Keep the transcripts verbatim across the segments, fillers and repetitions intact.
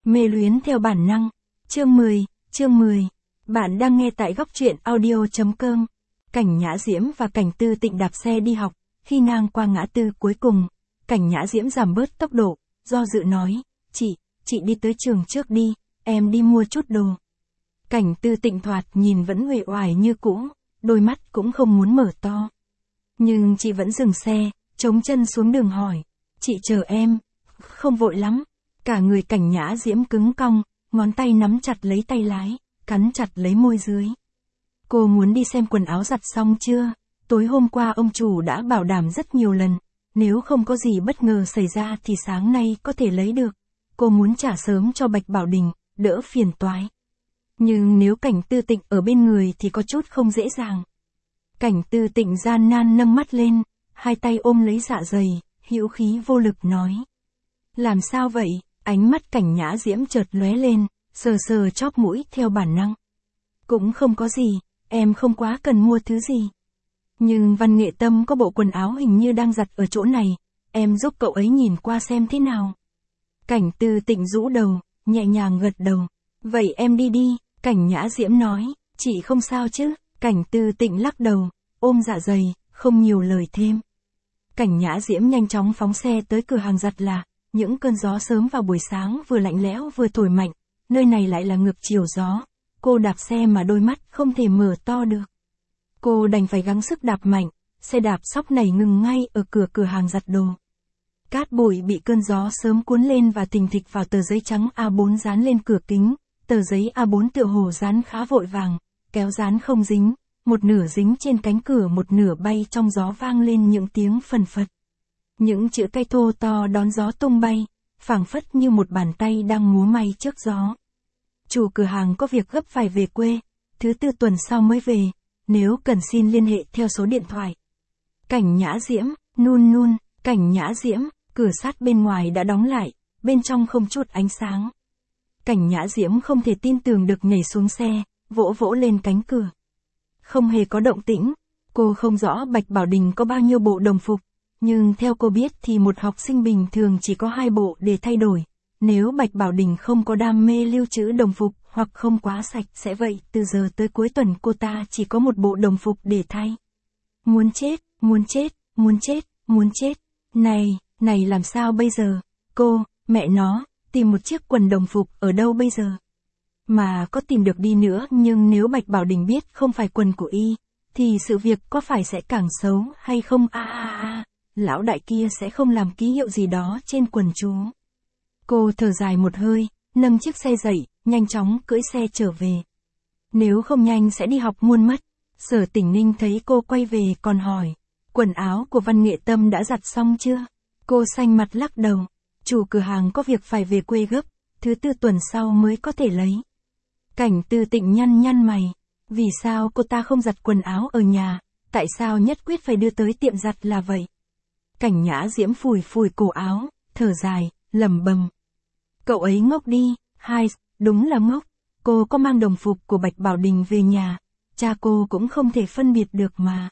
Mê luyến theo bản năng. Chương mười, chương mười. Bạn đang nghe tại góc truyện audio.com. Cảnh Nhã Diễm và Cảnh Tư Tịnh đạp xe đi học, khi ngang qua ngã tư cuối cùng, Cảnh Nhã Diễm giảm bớt tốc độ, do dự nói, chị, chị đi tới trường trước đi, em đi mua chút đồ. Cảnh Tư Tịnh thoạt nhìn vẫn uể oải như cũ, đôi mắt cũng không muốn mở to. Nhưng chị vẫn dừng xe, chống chân xuống đường hỏi, chị chờ em, không vội lắm. Cả người Cảnh Nhã Diễm cứng cong, ngón tay nắm chặt lấy tay lái, cắn chặt lấy môi dưới. Cô muốn đi xem quần áo giặt xong chưa? Tối hôm qua ông chủ đã bảo đảm rất nhiều lần, nếu không có gì bất ngờ xảy ra thì sáng nay có thể lấy được. Cô muốn trả sớm cho Bạch Bảo Đình, đỡ phiền toái. Nhưng nếu Cảnh Tư Tịnh ở bên người thì có chút không dễ dàng. Cảnh Tư Tịnh gian nan nâng mắt lên, hai tay ôm lấy dạ dày, hữu khí vô lực nói. Làm sao vậy? Ánh mắt Cảnh Nhã Diễm chợt lóe lên, sờ sờ chóp mũi theo bản năng. Cũng không có gì, em không quá cần mua thứ gì. Nhưng Văn Nghệ Tâm có bộ quần áo hình như đang giặt ở chỗ này, em giúp cậu ấy nhìn qua xem thế nào. Cảnh Tư Tịnh rũ đầu, nhẹ nhàng gật đầu. Vậy em đi đi, Cảnh Nhã Diễm nói, chị không sao chứ? Cảnh Tư Tịnh lắc đầu, ôm dạ dày, không nhiều lời thêm. Cảnh Nhã Diễm nhanh chóng phóng xe tới cửa hàng giặt là, những cơn gió sớm vào buổi sáng vừa lạnh lẽo vừa thổi mạnh, nơi này lại là ngược chiều gió. Cô đạp xe mà đôi mắt không thể mở to được. Cô đành phải gắng sức đạp mạnh, xe đạp sóc nảy ngừng ngay ở cửa cửa hàng giặt đồ. Cát bụi bị cơn gió sớm cuốn lên và thình thịch vào tờ giấy trắng A bốn dán lên cửa kính, tờ giấy A bốn tựa hồ dán khá vội vàng, kéo dán không dính, một nửa dính trên cánh cửa một nửa bay trong gió vang lên những tiếng phần phật. Những chữ cây thô to đón gió tung bay, phảng phất như một bàn tay đang múa may trước gió. Chủ cửa hàng có việc gấp phải về quê, thứ tư tuần sau mới về, nếu cần xin liên hệ theo số điện thoại. Cảnh Nhã Diễm, nun nun, Cảnh Nhã Diễm, cửa sắt bên ngoài đã đóng lại, bên trong không chút ánh sáng. Cảnh Nhã Diễm không thể tin tưởng được nhảy xuống xe, vỗ vỗ lên cánh cửa. Không hề có động tĩnh, cô không rõ Bạch Bảo Đình có bao nhiêu bộ đồng phục, nhưng theo cô biết thì một học sinh bình thường chỉ có hai bộ để thay đổi. Nếu Bạch Bảo Đình không có đam mê lưu trữ đồng phục hoặc không quá sạch sẽ vậy, từ giờ tới cuối tuần cô ta chỉ có một bộ đồng phục để thay. Muốn chết, muốn chết, muốn chết, muốn chết. Này, này làm sao bây giờ? Cô, mẹ nó, tìm một chiếc quần đồng phục ở đâu bây giờ? Mà có tìm được đi nữa nhưng nếu Bạch Bảo Đình biết không phải quần của y, thì sự việc có phải sẽ càng xấu hay không? A a a, lão đại kia sẽ không làm ký hiệu gì đó trên quần chú. Cô thở dài một hơi, nâng chiếc xe dậy, nhanh chóng cưỡi xe trở về. Nếu không nhanh sẽ đi học muôn mất. Sở Tỉnh Ninh thấy cô quay về còn hỏi, quần áo của Văn Nghệ Tâm đã giặt xong chưa? Cô xanh mặt lắc đầu, chủ cửa hàng có việc phải về quê gấp, thứ tư tuần sau mới có thể lấy. Cảnh Tư Tịnh nhăn nhăn mày, vì sao cô ta không giặt quần áo ở nhà, tại sao nhất quyết phải đưa tới tiệm giặt là vậy? Cảnh Nhã Diễm phủi phủi cổ áo, thở dài, lẩm bẩm. Cậu ấy ngốc đi, hai, đúng là ngốc, cô có mang đồng phục của Bạch Bảo Đình về nhà, cha cô cũng không thể phân biệt được mà.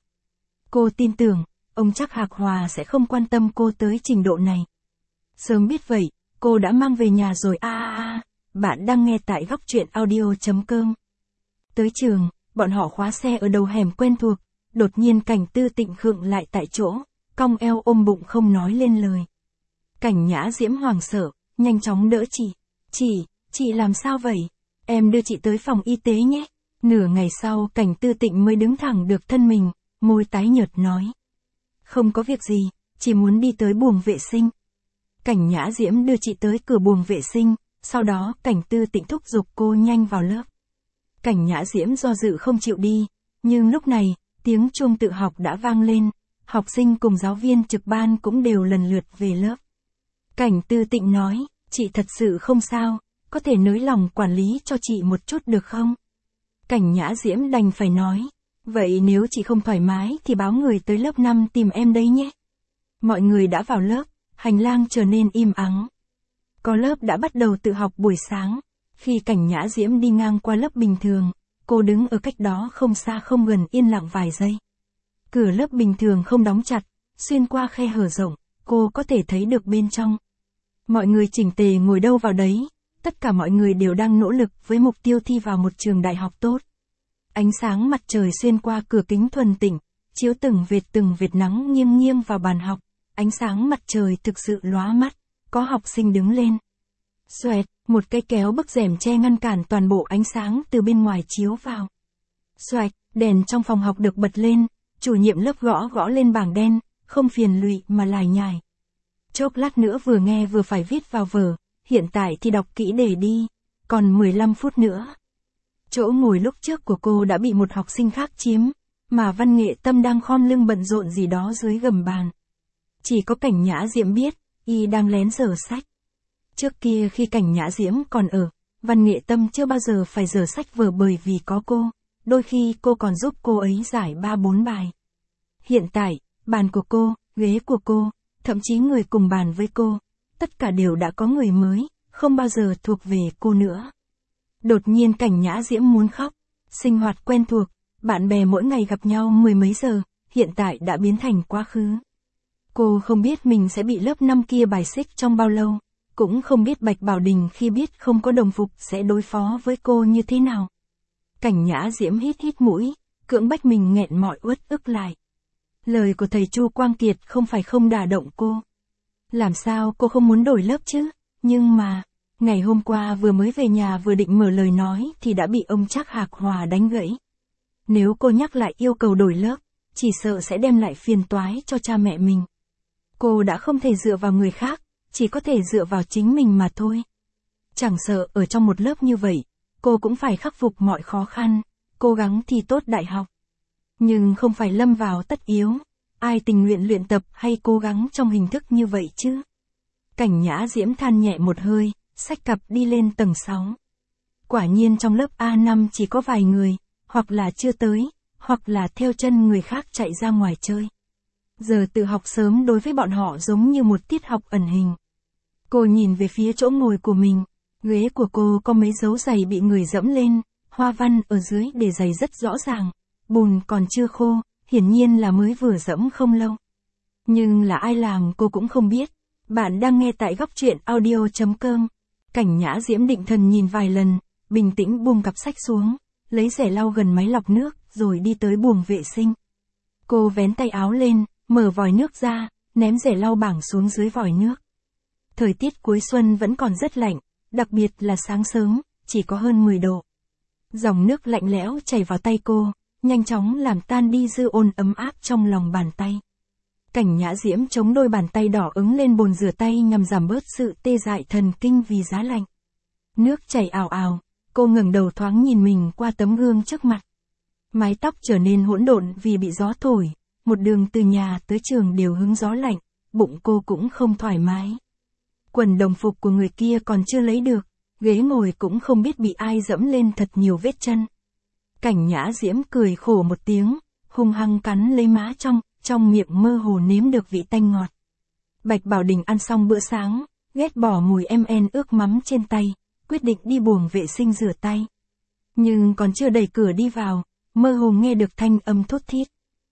Cô tin tưởng, ông chắc Hạc Hòa sẽ không quan tâm cô tới trình độ này. Sớm biết vậy, cô đã mang về nhà rồi. A a a, bạn đang nghe tại góc truyện audio.com. Tới trường, bọn họ khóa xe ở đầu hẻm quen thuộc, đột nhiên Cảnh Tư Tịnh khựng lại tại chỗ, cong eo ôm bụng không nói lên lời. Cảnh Nhã Diễm hoảng sợ, nhanh chóng đỡ chị. Chị, chị làm sao vậy? Em đưa chị tới phòng y tế nhé. Nửa ngày sau Cảnh Tư Tịnh mới đứng thẳng được thân mình, môi tái nhợt nói. Không có việc gì, chỉ muốn đi tới buồng vệ sinh. Cảnh Nhã Diễm đưa chị tới cửa buồng vệ sinh, sau đó Cảnh Tư Tịnh thúc giục cô nhanh vào lớp. Cảnh Nhã Diễm do dự không chịu đi, nhưng lúc này, tiếng chuông tự học đã vang lên, học sinh cùng giáo viên trực ban cũng đều lần lượt về lớp. Cảnh Tư Tịnh nói, chị thật sự không sao, có thể nới lòng quản lý cho chị một chút được không? Cảnh Nhã Diễm đành phải nói, vậy nếu chị không thoải mái thì báo người tới lớp năm tìm em đấy nhé. Mọi người đã vào lớp, hành lang trở nên im ắng. Có lớp đã bắt đầu tự học buổi sáng, khi Cảnh Nhã Diễm đi ngang qua lớp bình thường, cô đứng ở cách đó không xa không gần yên lặng vài giây. Cửa lớp bình thường không đóng chặt, xuyên qua khe hở rộng, cô có thể thấy được bên trong. Mọi người chỉnh tề ngồi đâu vào đấy, tất cả mọi người đều đang nỗ lực với mục tiêu thi vào một trường đại học tốt. Ánh sáng mặt trời xuyên qua cửa kính thuần tịnh, chiếu từng vệt từng vệt nắng nghiêng nghiêng vào bàn học, ánh sáng mặt trời thực sự lóa mắt, có học sinh đứng lên. Xoẹt, một cây kéo bức rèm che ngăn cản toàn bộ ánh sáng từ bên ngoài chiếu vào. Xoẹt, đèn trong phòng học được bật lên, chủ nhiệm lớp gõ gõ lên bảng đen, không phiền lụy mà lải nhải. Chốc lát nữa vừa nghe vừa phải viết vào vở, hiện tại thì đọc kỹ để đi, còn mười lăm phút nữa. Chỗ ngồi lúc trước của cô đã bị một học sinh khác chiếm, mà Văn Nghệ Tâm đang khom lưng bận rộn gì đó dưới gầm bàn. Chỉ có Cảnh Nhã Diễm biết, y đang lén dở sách. Trước kia khi Cảnh Nhã Diễm còn ở, Văn Nghệ Tâm chưa bao giờ phải dở sách vở bởi vì có cô, đôi khi cô còn giúp cô ấy giải ba bốn bài. Hiện tại, bàn của cô, ghế của cô, thậm chí người cùng bàn với cô, tất cả đều đã có người mới, không bao giờ thuộc về cô nữa. Đột nhiên Cảnh Nhã Diễm muốn khóc, sinh hoạt quen thuộc, bạn bè mỗi ngày gặp nhau mười mấy giờ, hiện tại đã biến thành quá khứ. Cô không biết mình sẽ bị lớp năm kia bài xích trong bao lâu, cũng không biết Bạch Bảo Đình khi biết không có đồng phục sẽ đối phó với cô như thế nào. Cảnh Nhã Diễm hít hít mũi, cưỡng bách mình nghẹn mọi uất ức lại. Lời của thầy Chu Quang Kiệt không phải không đả động cô. Làm sao cô không muốn đổi lớp chứ, nhưng mà, ngày hôm qua vừa mới về nhà vừa định mở lời nói thì đã bị ông Trác Hạc Hòa đánh gãy. Nếu cô nhắc lại yêu cầu đổi lớp, chỉ sợ sẽ đem lại phiền toái cho cha mẹ mình. Cô đã không thể dựa vào người khác, chỉ có thể dựa vào chính mình mà thôi. Chẳng sợ ở trong một lớp như vậy, cô cũng phải khắc phục mọi khó khăn, cố gắng thi tốt đại học. Nhưng không phải lâm vào tất yếu, ai tình nguyện luyện tập hay cố gắng trong hình thức như vậy chứ. Cảnh Nhã Diễm than nhẹ một hơi, xách cặp đi lên tầng sáu. Quả nhiên trong lớp A năm chỉ có vài người, hoặc là chưa tới, hoặc là theo chân người khác chạy ra ngoài chơi. Giờ tự học sớm đối với bọn họ giống như một tiết học ẩn hình. Cô nhìn về phía chỗ ngồi của mình, ghế của cô có mấy dấu giày bị người dẫm lên, hoa văn ở dưới để giày rất rõ ràng, bùn còn chưa khô, hiển nhiên là mới vừa dẫm không lâu. Nhưng là ai làm cô cũng không biết. Bạn đang nghe tại góc truyện audio chấm com. Cảnh Nhã Diễm định thần nhìn vài lần, bình tĩnh buông cặp sách xuống, lấy rẻ lau gần máy lọc nước, rồi đi tới buồng vệ sinh. Cô vén tay áo lên, mở vòi nước ra, ném rẻ lau bảng xuống dưới vòi nước. Thời tiết cuối xuân vẫn còn rất lạnh, đặc biệt là sáng sớm, chỉ có hơn mười độ. Dòng nước lạnh lẽo chảy vào tay cô, nhanh chóng làm tan đi dư ôn ấm áp trong lòng bàn tay. Cảnh Nhã Diễm chống đôi bàn tay đỏ ứng lên bồn rửa tay nhằm giảm bớt sự tê dại thần kinh vì giá lạnh. Nước chảy ào ào, cô ngẩng đầu thoáng nhìn mình qua tấm gương trước mặt. Mái tóc trở nên hỗn độn vì bị gió thổi, một đường từ nhà tới trường đều hứng gió lạnh, bụng cô cũng không thoải mái. Quần đồng phục của người kia còn chưa lấy được, ghế ngồi cũng không biết bị ai dẫm lên thật nhiều vết chân. Cảnh Nhã Diễm cười khổ một tiếng, hung hăng cắn lấy má trong, trong miệng mơ hồ nếm được vị tanh ngọt. Bạch Bảo Đình ăn xong bữa sáng, ghét bỏ mùi em en ướt mắm trên tay, quyết định đi buồng vệ sinh rửa tay. Nhưng còn chưa đẩy cửa đi vào, mơ hồ nghe được thanh âm thốt thít.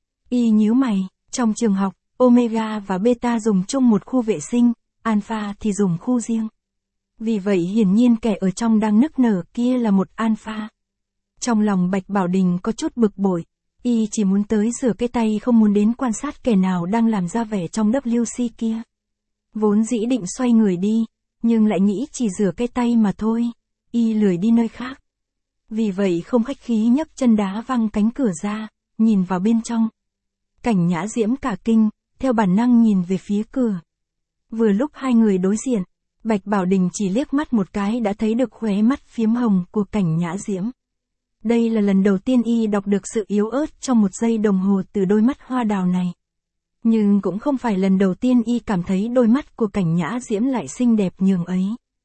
Y nhíu mày, trong trường học, Omega và Beta dùng chung một khu vệ sinh, Alpha thì dùng khu riêng. Vì vậy hiển nhiên kẻ ở trong đang nức nở kia là một Alpha. Trong lòng Bạch Bảo Đình có chút bực bội, y chỉ muốn tới rửa cái tay không muốn đến quan sát kẻ nào đang làm ra vẻ trong W C kia. Vốn dĩ định xoay người đi, nhưng lại nghĩ chỉ rửa cái tay mà thôi, y lười đi nơi khác. Vì vậy không khách khí nhấc chân đá văng cánh cửa ra, nhìn vào bên trong. Cảnh Nhã Diễm cả kinh, theo bản năng nhìn về phía cửa. Vừa lúc hai người đối diện, Bạch Bảo Đình chỉ liếc mắt một cái đã thấy được khóe mắt phiếm hồng của Cảnh Nhã Diễm. Đây là lần đầu tiên y đọc được sự yếu ớt trong một giây đồng hồ từ đôi mắt hoa đào này. Nhưng cũng không phải lần đầu tiên y cảm thấy đôi mắt của Cảnh Nhã Diễm lại xinh đẹp nhường ấy.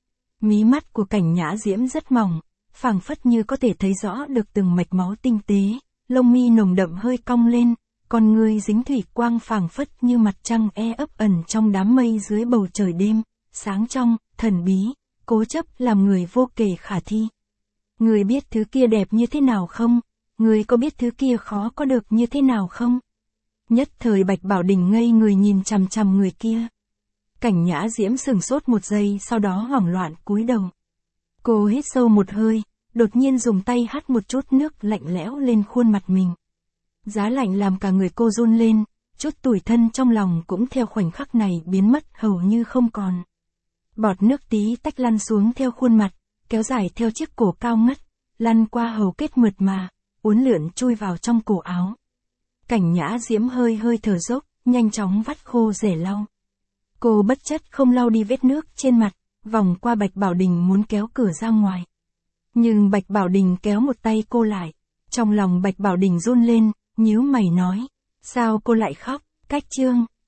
Mí mắt của Cảnh Nhã Diễm rất mỏng, phảng phất như có thể thấy rõ được từng mạch máu tinh tế, lông mi nồng đậm hơi cong lên, con người dính thủy quang phảng phất như mặt trăng e ấp ẩn trong đám mây dưới bầu trời đêm, sáng trong, thần bí, cố chấp làm người vô kể khả thi. Người biết thứ kia đẹp như thế nào không? Người có biết thứ kia khó có được như thế nào không? Nhất thời Bạch Bảo Đình ngây người nhìn chằm chằm người kia. Cảnh Nhã Diễm sừng sốt một giây sau đó hoảng loạn cúi đầu. Cô hít sâu một hơi, đột nhiên dùng tay hắt một chút nước lạnh lẽo lên khuôn mặt mình. Giá lạnh làm cả người cô run lên, chút tủi thân trong lòng cũng theo khoảnh khắc này biến mất hầu như không còn. Bọt nước tí tách lăn xuống theo khuôn mặt, kéo dài theo chiếc cổ cao ngất, lăn qua hầu kết mượt mà, uốn lượn chui vào trong cổ áo. Cảnh Nhã Diễm hơi hơi thở dốc, nhanh chóng vắt khô rẻ lau. Cô bất chất không lau đi vết nước trên mặt, vòng qua Bạch Bảo Đình muốn kéo cửa ra ngoài. Nhưng Bạch Bảo Đình kéo một tay cô lại. Trong lòng Bạch Bảo Đình run lên, nhíu mày nói. Sao cô lại khóc? Cách Trương,